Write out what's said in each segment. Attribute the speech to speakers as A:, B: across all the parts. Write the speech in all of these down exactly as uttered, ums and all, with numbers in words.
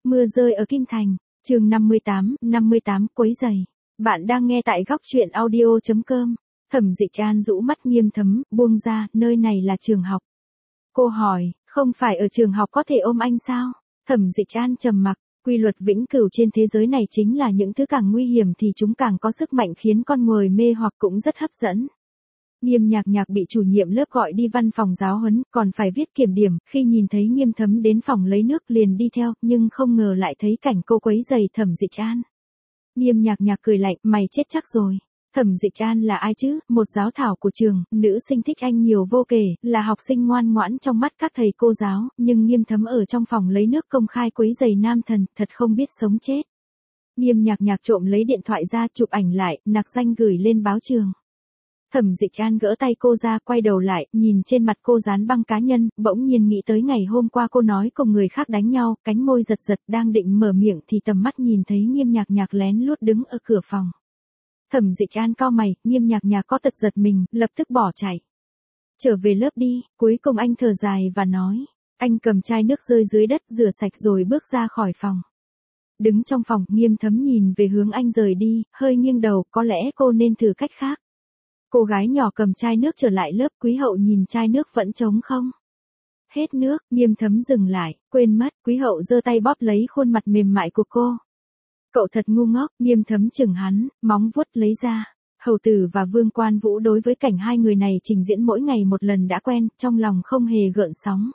A: Mưa rơi ở Kim Thành, chương năm mươi tám, năm mươi tám quấy giày. Bạn đang nghe tại góc truyện audio chấm com. Thẩm Dịch An rũ mắt Nghiêm Thấm, buông ra, nơi này là trường học. Cô hỏi, không phải ở trường học có thể ôm anh sao? Thẩm Dịch An trầm mặc, quy luật vĩnh cửu trên thế giới này chính là những thứ càng nguy hiểm thì chúng càng có sức mạnh khiến con người mê hoặc cũng rất hấp dẫn. Nghiêm Nhạc Nhạc bị chủ nhiệm lớp gọi đi văn phòng giáo huấn, còn phải viết kiểm điểm, khi nhìn thấy Nghiêm Thấm đến phòng lấy nước liền đi theo, nhưng không ngờ lại thấy cảnh cô quấy giày Thẩm Dịch An. Nghiêm Nhạc Nhạc cười lạnh, mày chết chắc rồi. Thẩm Dịch An là ai chứ, một giáo thảo của trường, nữ sinh thích anh nhiều vô kể, là học sinh ngoan ngoãn trong mắt các thầy cô giáo, nhưng Nghiêm Thấm ở trong phòng lấy nước công khai quấy giày nam thần, thật không biết sống chết. Nghiêm Nhạc Nhạc trộm lấy điện thoại ra chụp ảnh lại, nặc danh gửi lên báo trường. Thẩm Dịch An gỡ tay cô ra, quay đầu lại, nhìn trên mặt cô dán băng cá nhân, bỗng nhiên nghĩ tới ngày hôm qua cô nói cùng người khác đánh nhau, cánh môi giật giật, đang định mở miệng thì tầm mắt nhìn thấy Nghiêm Nhạc Nhạc lén lút đứng ở cửa phòng. Thẩm Dịch An cau mày, Nghiêm Nhạc Nhạc có tật giật mình, lập tức bỏ chạy. Trở về lớp đi, cuối cùng anh thở dài và nói. Anh cầm chai nước rơi dưới đất, rửa sạch rồi bước ra khỏi phòng. Đứng trong phòng, Nghiêm Thấm nhìn về hướng anh rời đi, hơi nghiêng đầu, có lẽ cô nên thử cách khác. Cô gái nhỏ cầm chai nước trở lại lớp, Quý Hậu nhìn chai nước vẫn trống không. Hết nước, Nghiêm Thấm dừng lại, quên mất, Quý Hậu giơ tay bóp lấy khuôn mặt mềm mại của cô. Cậu thật ngu ngốc, Nghiêm Thấm chừng hắn, móng vuốt lấy ra. Hầu Tử và Vương Quan Vũ đối với cảnh hai người này trình diễn mỗi ngày một lần đã quen, trong lòng không hề gợn sóng.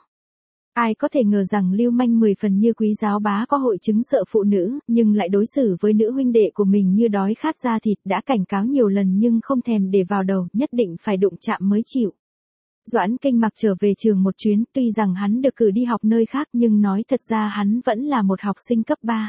A: Ai có thể ngờ rằng lưu manh mười phần như Quý giáo bá có hội chứng sợ phụ nữ, nhưng lại đối xử với nữ huynh đệ của mình như đói khát da thịt, đã cảnh cáo nhiều lần nhưng không thèm để vào đầu, nhất định phải đụng chạm mới chịu. Doãn Kinh Mặc trở về trường một chuyến, tuy rằng hắn được cử đi học nơi khác nhưng nói thật ra hắn vẫn là một học sinh cấp ba.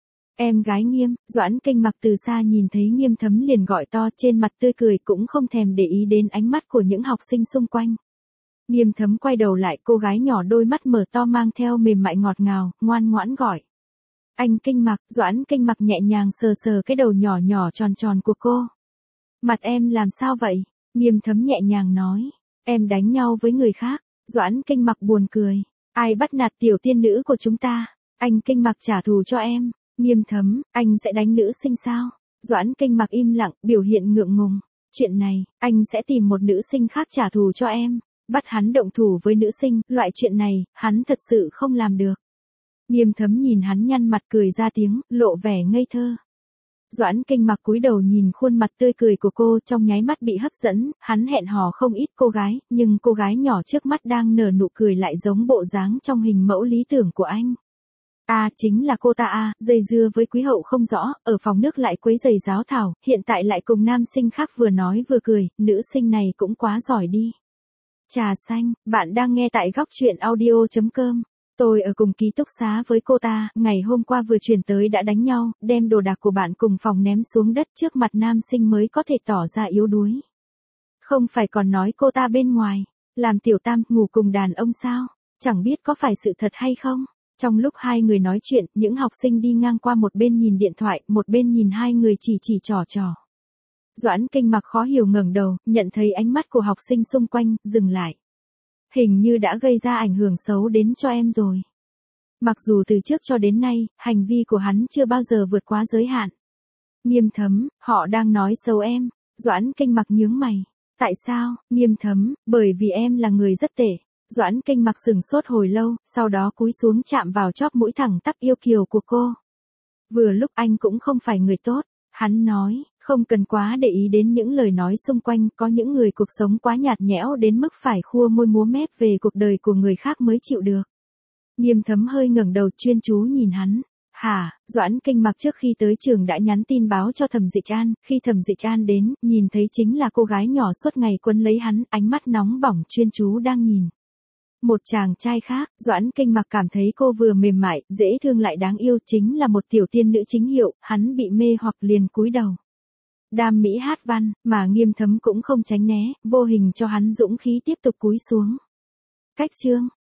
A: Em gái Nghiêm, Doãn Kinh Mặc từ xa nhìn thấy Nghiêm Thấm liền gọi to, trên mặt tươi cười, cũng không thèm để ý đến ánh mắt của những học sinh xung quanh. Nghiêm Thấm quay đầu lại, cô gái nhỏ đôi mắt mở to mang theo mềm mại ngọt ngào, ngoan ngoãn gọi. Anh Kinh Mặc, Doãn Kinh Mặc nhẹ nhàng sờ sờ cái đầu nhỏ nhỏ tròn tròn của cô. Mặt em làm sao vậy? Nghiêm Thấm nhẹ nhàng nói. Em đánh nhau với người khác. Doãn Kinh Mặc buồn cười. Ai bắt nạt tiểu tiên nữ của chúng ta? Anh Kinh Mặc trả thù cho em. Nghiêm Thấm, anh sẽ đánh nữ sinh sao? Doãn Kinh Mặc im lặng, biểu hiện ngượng ngùng. Chuyện này, anh sẽ tìm một nữ sinh khác trả thù cho em. Bắt hắn động thủ với nữ sinh, loại chuyện này, hắn thật sự không làm được. Nghiêm Thấm nhìn hắn nhăn mặt cười ra tiếng, lộ vẻ ngây thơ. Doãn Kinh Mặc cúi đầu nhìn khuôn mặt tươi cười của cô, trong nháy mắt bị hấp dẫn, hắn hẹn hò không ít cô gái, nhưng cô gái nhỏ trước mắt đang nở nụ cười lại giống bộ dáng trong hình mẫu lý tưởng của anh. À, chính là cô ta à, dây dưa với Quý Hậu không rõ, ở phòng nước lại quấy giày giáo thảo, hiện tại lại cùng nam sinh khác vừa nói vừa cười, nữ sinh này cũng quá giỏi đi. Trà xanh, bạn đang nghe tại góc truyện audio chấm com. Tôi ở cùng ký túc xá với cô ta, ngày hôm qua vừa chuyển tới đã đánh nhau, đem đồ đạc của bạn cùng phòng ném xuống đất trước mặt nam sinh mới có thể tỏ ra yếu đuối. Không phải còn nói cô ta bên ngoài, làm tiểu tam, ngủ cùng đàn ông sao, chẳng biết có phải sự thật hay không. Trong lúc hai người nói chuyện, những học sinh đi ngang qua một bên nhìn điện thoại, một bên nhìn hai người chỉ chỉ trò trò. Doãn Kinh Mặc khó hiểu ngẩng đầu, nhận thấy ánh mắt của học sinh xung quanh, dừng lại. Hình như đã gây ra ảnh hưởng xấu đến cho em rồi. Mặc dù từ trước cho đến nay, hành vi của hắn chưa bao giờ vượt quá giới hạn. Nghiêm Thấm, họ đang nói xấu em. Doãn Kinh Mặc nhướng mày. Tại sao? Nghiêm Thấm, bởi vì em là người rất tệ. Doãn Kinh Mặc sừng sốt hồi lâu, sau đó cúi xuống chạm vào chóp mũi thẳng tắp yêu kiều của cô. Vừa lúc anh cũng không phải người tốt, hắn nói, không cần quá để ý đến những lời nói xung quanh, có những người cuộc sống quá nhạt nhẽo đến mức phải khua môi múa mép về cuộc đời của người khác mới chịu được. Nghiêm Thấm hơi ngẩng đầu chuyên chú nhìn hắn. Hả? Doãn Kinh Mặc trước khi tới trường đã nhắn tin báo cho Thẩm Dịch An, khi Thẩm Dịch An đến, nhìn thấy chính là cô gái nhỏ suốt ngày quấn lấy hắn, ánh mắt nóng bỏng chuyên chú đang nhìn. Một chàng trai khác, Doãn Kinh Mặc cảm thấy cô vừa mềm mại, dễ thương lại đáng yêu, chính là một tiểu tiên nữ chính hiệu, hắn bị mê hoặc liền cúi đầu. Đam mỹ hát văn, mà Nghiêm Thấm cũng không tránh né, vô hình cho hắn dũng khí tiếp tục cúi xuống. Cách chương